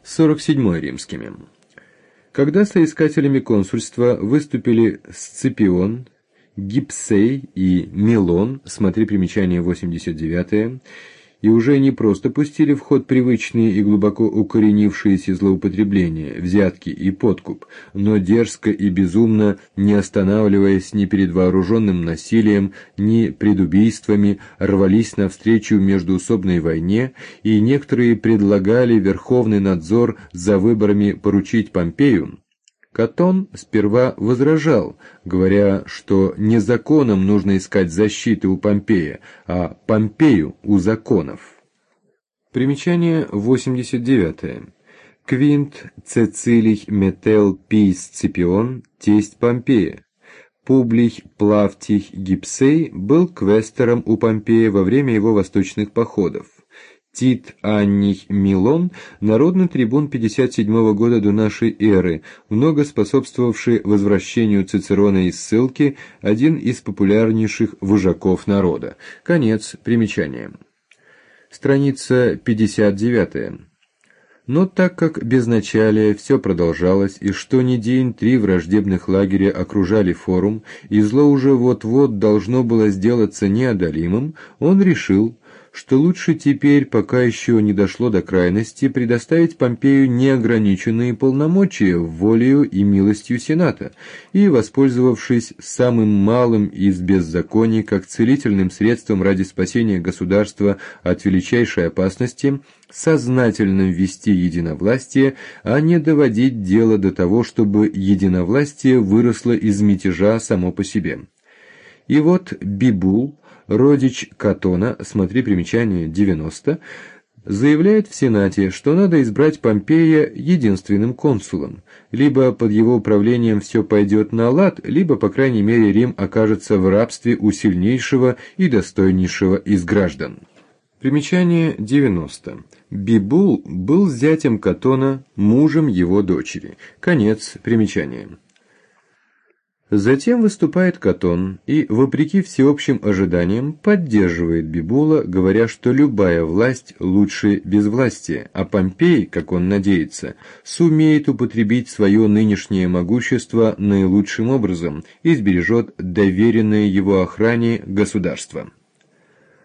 47 римскими. Когда соискателями консульства выступили Сципион, Гипсей и Милон, смотри примечание 89, и уже не просто пустили в ход привычные и глубоко укоренившиеся злоупотребления, взятки и подкуп, но дерзко и безумно, не останавливаясь ни перед вооруженным насилием, ни пред убийствами, рвались навстречу междоусобной войне, и некоторые предлагали верховный надзор за выборами поручить Помпею, Катон сперва возражал, говоря, что не законом нужно искать защиты у Помпея, а Помпею у законов. Примечание 89. Квинт Цецилий Метел Пий Сципион, тесть Помпея. Публий Плавтий Гипсей был квестором у Помпея во время его восточных походов. Тит Анний Милон, народный трибун 57 года до нашей эры, много способствовавший возвращению Цицерона из ссылки, один из популярнейших вожаков народа. Конец примечания. Страница 59. Но так как безначалие все продолжалось, и что ни день 3 враждебных лагеря окружали форум, и зло уже вот-вот должно было сделаться неодолимым, он решил, что лучше теперь, пока еще не дошло до крайности, предоставить Помпею неограниченные полномочия волею и милостью Сената, и, воспользовавшись самым малым из беззаконий как целительным средством ради спасения государства от величайшей опасности, сознательно ввести единовластие, а не доводить дело до того, чтобы единовластие выросло из мятежа само по себе. И вот Бибул, родич Катона, смотри примечание 90, заявляет в Сенате, что надо избрать Помпея единственным консулом. Либо под его управлением все пойдет на лад, либо, по крайней мере, Рим окажется в рабстве у сильнейшего и достойнейшего из граждан. Примечание 90. Бибул был зятем Катона, мужем его дочери. Конец примечания. Затем выступает Катон и, вопреки всеобщим ожиданиям, поддерживает Бибула, говоря, что любая власть лучше безвластия, а Помпей, как он надеется, сумеет употребить свое нынешнее могущество наилучшим образом и сбережет доверенное его охране государство.